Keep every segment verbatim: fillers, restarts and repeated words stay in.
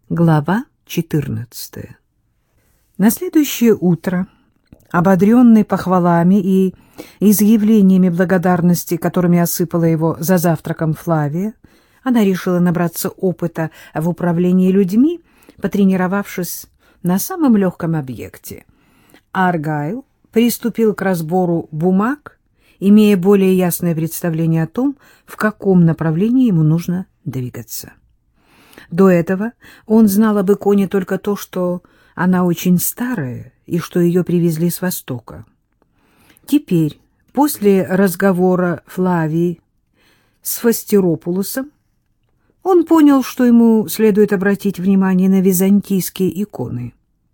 Глава четырнадцатая. На следующее утро, ободренный похвалами и изъявлениями благодарности, которыми осыпала его за завтраком Флавия, она решила набраться опыта в управлении людьми, потренировавшись на самом легком объекте. Аргайл приступил к разбору бумаг, имея более ясное представление о том, в каком направлении ему нужно двигаться. До этого он знал об иконе только то, что она очень старая и что ее привезли с Востока. Теперь, после разговора Флавии с Фастиропулосом, он понял, что ему следует обратить внимание на византийские иконы.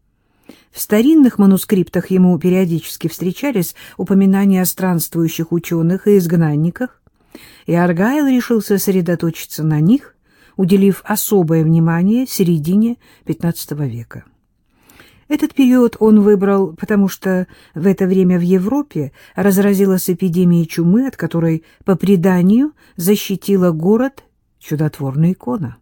В старинных манускриптах ему периодически встречались упоминания о странствующих ученых и изгнанниках, и Аргайл решил сосредоточиться на них, уделив особое внимание середине пятнадцатого века. Этот период он выбрал, потому что в это время в Европе разразилась эпидемия чумы, от которой, по преданию, защитила город чудотворная икона.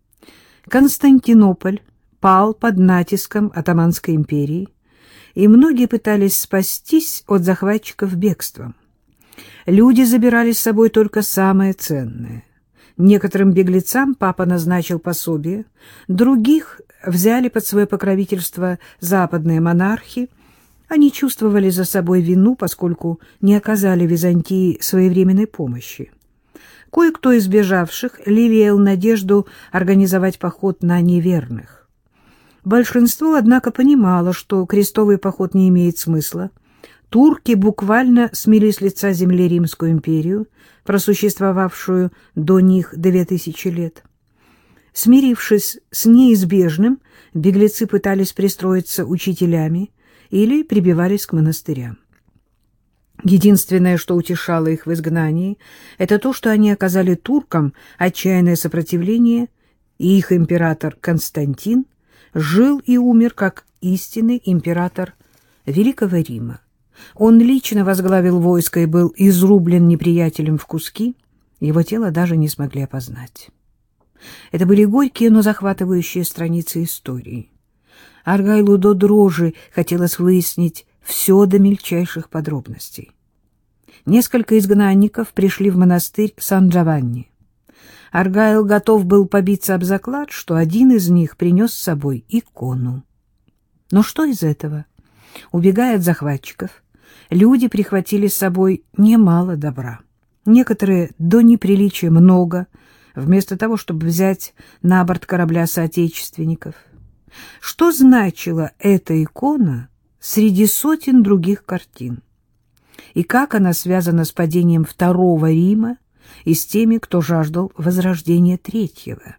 Константинополь пал под натиском Отtomанской империи, и многие пытались спастись от захватчиков бегством. Люди забирали с собой только самое ценное. Некоторым беглецам папа назначил пособие, других взяли под свое покровительство западные монархи. Они чувствовали за собой вину, поскольку не оказали Византии своевременной помощи. Кое-кто из бежавших лелеял надежду организовать поход на неверных. Большинство, однако, понимало, что крестовый поход не имеет смысла. Турки буквально смели с лица земли Римскую империю, просуществовавшую до них две тысячи лет. Смирившись с неизбежным, беглецы пытались пристроиться учителями или прибивались к монастырям. Единственное, что утешало их в изгнании, это то, что они оказали туркам отчаянное сопротивление, и их император Константин жил и умер как истинный император Великого Рима. Он лично возглавил войско и был изрублен неприятелем в куски, его тело даже не смогли опознать. Это были горькие, но захватывающие страницы истории. Аргайлу до дрожи хотелось выяснить все до мельчайших подробностей. Несколько изгнанников пришли в монастырь Сан-Джованни. Аргайл готов был побиться об заклад, что один из них принес с собой икону. Но что из этого? Убегая от захватчиков, люди прихватили с собой немало добра. Некоторые до неприличия много, вместо того, чтобы взять на борт корабля соотечественников. Что значила эта икона среди сотен других картин? И как она связана с падением Второго Рима и с теми, кто жаждал возрождения Третьего?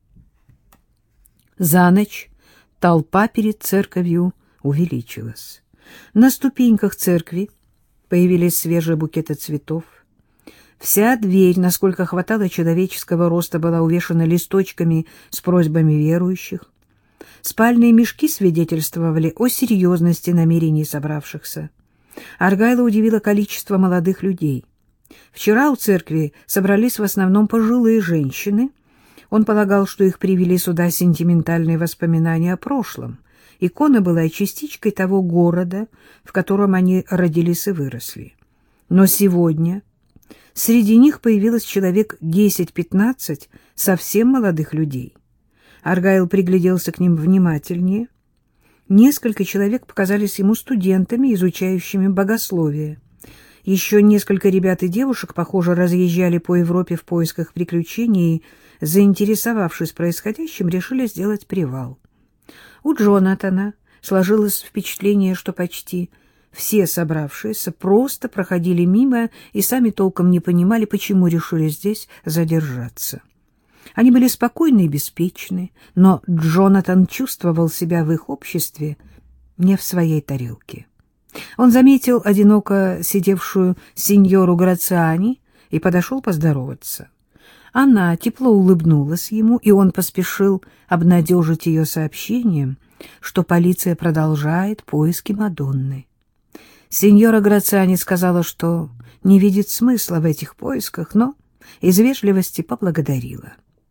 За ночь толпа перед церковью увеличилась. На ступеньках церкви появились свежие букеты цветов. Вся дверь, насколько хватало человеческого роста, была увешана листочками с просьбами верующих. Спальные мешки свидетельствовали о серьезности намерений собравшихся. Аргайла удивило количество молодых людей. Вчера у церкви собрались в основном пожилые женщины. Он полагал, что их привели сюда сентиментальные воспоминания о прошлом. Икона была частичкой того города, в котором они родились и выросли. Но сегодня среди них появилось человек десять-пятнадцать совсем молодых людей. Аргайл пригляделся к ним внимательнее. Несколько человек показались ему студентами, изучающими богословие. Еще несколько ребят и девушек, похоже, разъезжали по Европе в поисках приключений и, заинтересовавшись происходящим, решили сделать привал. У Джонатана сложилось впечатление, что почти все собравшиеся просто проходили мимо и сами толком не понимали, почему решили здесь задержаться. Они были спокойны и беспечны, но Джонатан чувствовал себя в их обществе не в своей тарелке. Он заметил одиноко сидевшую сеньору Грациани и подошел поздороваться. Она тепло улыбнулась ему, и он поспешил обнадежить ее сообщением, что полиция продолжает поиски Мадонны. Сеньора Грациани сказала, что не видит смысла в этих поисках, но из вежливости поблагодарила.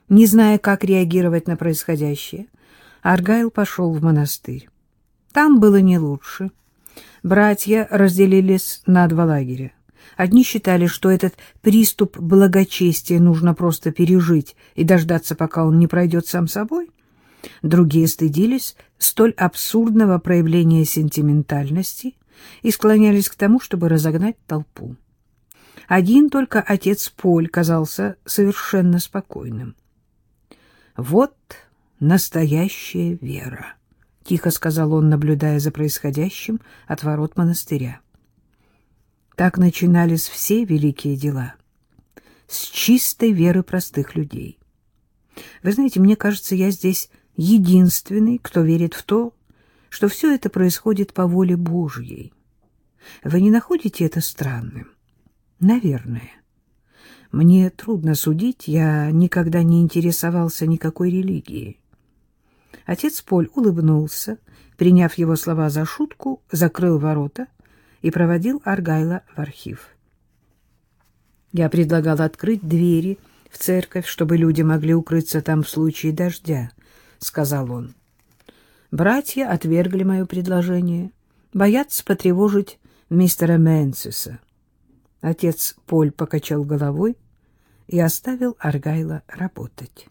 Не зная, как реагировать на происходящее, Аргайл пошел в монастырь. Там было не лучше. Братья разделились на два лагеря. Одни считали, что этот приступ благочестия нужно просто пережить и дождаться, пока он не пройдет сам собой. Другие стыдились столь абсурдного проявления сентиментальности и склонялись к тому, чтобы разогнать толпу. Один только отец Поль казался совершенно спокойным. «Вот настоящая вера», — тихо сказал он, наблюдая за происходящим от ворот монастыря. Так начинались все великие дела, с чистой веры простых людей. Вы знаете, мне кажется, я здесь единственный, кто верит в то, что все это происходит по воле Божьей. Вы не находите это странным? Наверное. Мне трудно судить, я никогда не интересовался никакой религией. Отец Поль улыбнулся, приняв его слова за шутку, закрыл ворота и проводил Аргайла в архив. Я предлагал открыть двери в церковь, чтобы люди могли укрыться там в случае дождя, — сказал он. Братья отвергли мое предложение, боятся потревожить мистера Мэнсиса. Отец Поль покачал головой и оставил Аргайла работать.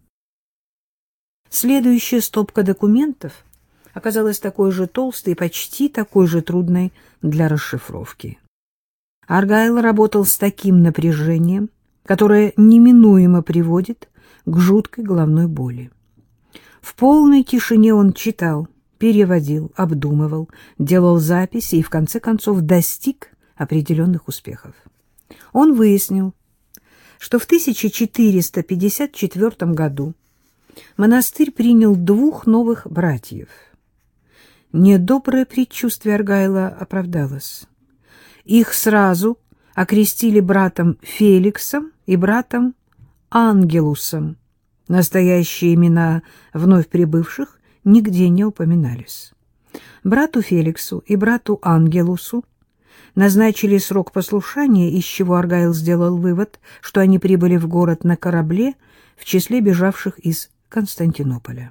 Следующая стопка документов оказалась такой же толстой и почти такой же трудной для расшифровки. Аргайл работал с таким напряжением, которое неминуемо приводит к жуткой головной боли. В полной тишине он читал, переводил, обдумывал, делал записи и, в конце концов, достиг определенных успехов. Он выяснил, что в тысяча четыреста пятьдесят четвёртом году монастырь принял двух новых братьев. Недоброе предчувствие Аргайла оправдалось. Их сразу окрестили братом Феликсом и братом Ангелусом. Настоящие имена вновь прибывших нигде не упоминались. Брату Феликсу и брату Ангелусу назначили срок послушания, из чего Аргайл сделал вывод, что они прибыли в город на корабле в числе бежавших из Константинополя.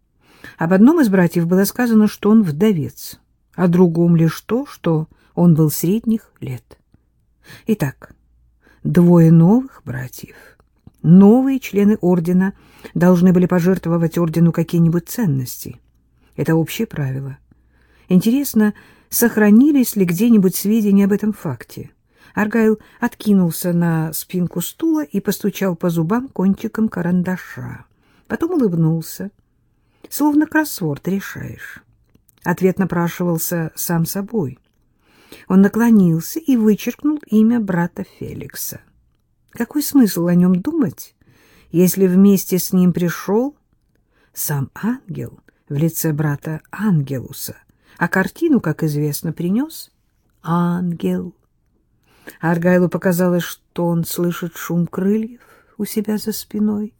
Об одном из братьев было сказано, что он вдовец, о другом лишь то, что он был средних лет. Итак, двое новых братьев, новые члены ордена, должны были пожертвовать ордену какие-нибудь ценности. Это общее правило. Интересно, сохранились ли где-нибудь сведения об этом факте? Аргайл откинулся на спинку стула и постучал по зубам кончиком карандаша. Потом улыбнулся. Словно кроссворд решаешь. Ответ напрашивался сам собой. Он наклонился и вычеркнул имя брата Феликса. Какой смысл о нем думать, если вместе с ним пришел сам ангел в лице брата Ангелуса, а картину, как известно, принес ангел? Аргайлу показалось, что он слышит шум крыльев у себя за спиной.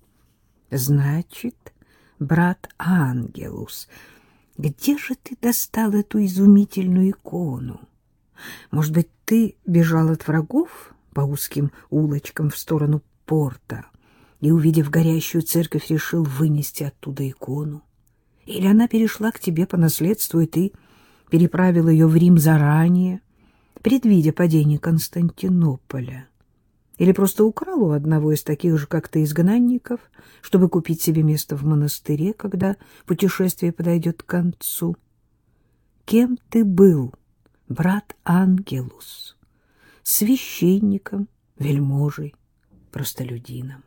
Значит, брат Ангелус, где же ты достал эту изумительную икону? Может быть, ты бежал от врагов по узким улочкам в сторону порта и, увидев горящую церковь, решил вынести оттуда икону? Или она перешла к тебе по наследству, и ты переправил ее в Рим заранее, предвидя падение Константинополя? Или просто украл у одного из таких же, как ты, изгнанников, чтобы купить себе место в монастыре, когда путешествие подойдет к концу? Кем ты был, брат Ангелус? Священником, вельможей, простолюдином?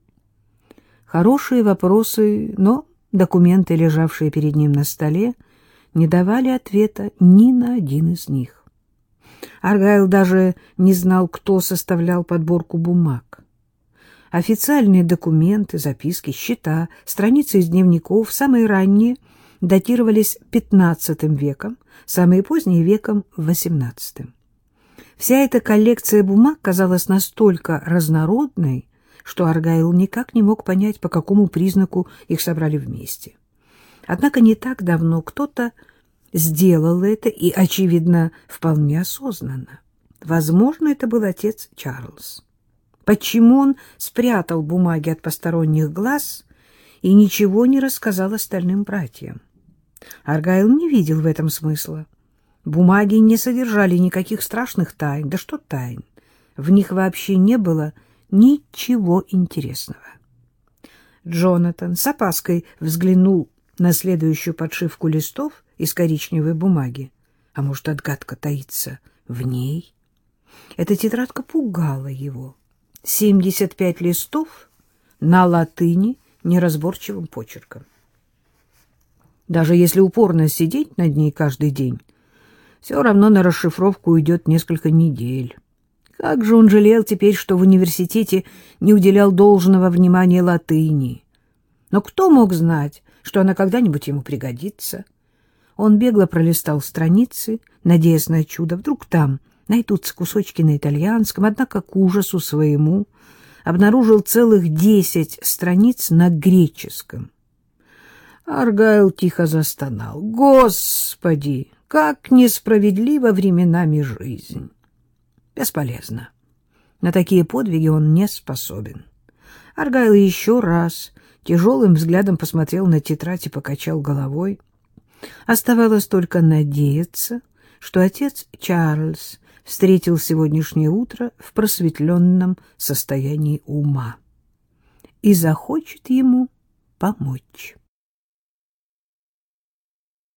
Хорошие вопросы, но документы, лежавшие перед ним на столе, не давали ответа ни на один из них. Аргайл даже не знал, кто составлял подборку бумаг. Официальные документы, записки, счета, страницы из дневников, самые ранние, датировались пятнадцатым веком, самые поздние — веком восемнадцатым. Вся эта коллекция бумаг казалась настолько разнородной, что Аргайл никак не мог понять, по какому признаку их собрали вместе. Однако не так давно кто-то сделал это, и, очевидно, вполне осознанно. Возможно, это был отец Чарльз. Почему он спрятал бумаги от посторонних глаз и ничего не рассказал остальным братьям? Аргайл не видел в этом смысла. Бумаги не содержали никаких страшных тайн. Да что тайн? В них вообще не было ничего интересного. Джонатан с опаской взглянул на следующую подшивку листов из коричневой бумаги. А может, отгадка таится в ней? Эта тетрадка пугала его. Семьдесят пять листов на латыни неразборчивым почерком. Даже если упорно сидеть над ней каждый день, все равно на расшифровку уйдет несколько недель. Как же он жалел теперь, что в университете не уделял должного внимания латыни. Но кто мог знать, что она когда-нибудь ему пригодится? Он бегло пролистал страницы, надеясь на чудо. Вдруг там найдутся кусочки на итальянском, однако к ужасу своему обнаружил целых десять страниц на греческом. Аргайл тихо застонал. Господи, как несправедлива временами жизнь! Бесполезно. На такие подвиги он не способен. Аргайл еще раз тяжелым взглядом посмотрел на тетрадь и покачал головой. Оставалось только надеяться, что отец Чарльз встретил сегодняшнее утро в просветленном состоянии ума и захочет ему помочь.